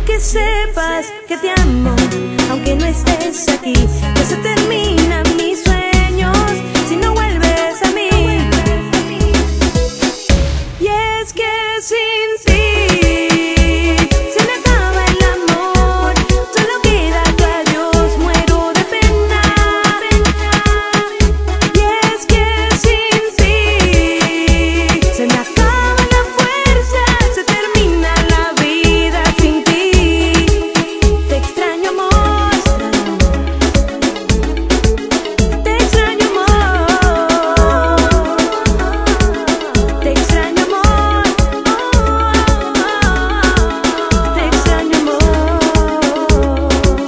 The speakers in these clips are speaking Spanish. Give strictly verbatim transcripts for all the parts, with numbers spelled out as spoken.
Quiero que sepas que te amo, aunque no estés aquí. Que se terminan mis sueños si no vuelves a mí. Y es que sin ti se me acaba el amor, solo queda tu adiós, muero de pena. Y es que sin ti se me acaba la fuerza, se termina la vida sin ti. Te extraño, amor, te extraño, amor, te extraño, amor, te extraño, amor.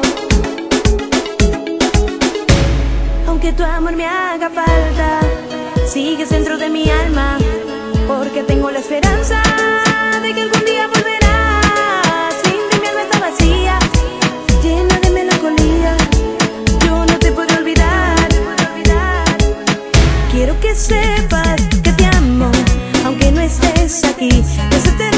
Aunque tu amor me haga falta, sigues dentro de mi alma, porque tengo la esperanza de que algún día volverás. Sin ti mi alma está vacía, llena de melancolía. Yo no te podré olvidar. Quiero que sepas que te amo, aunque no estés aquí. Que se te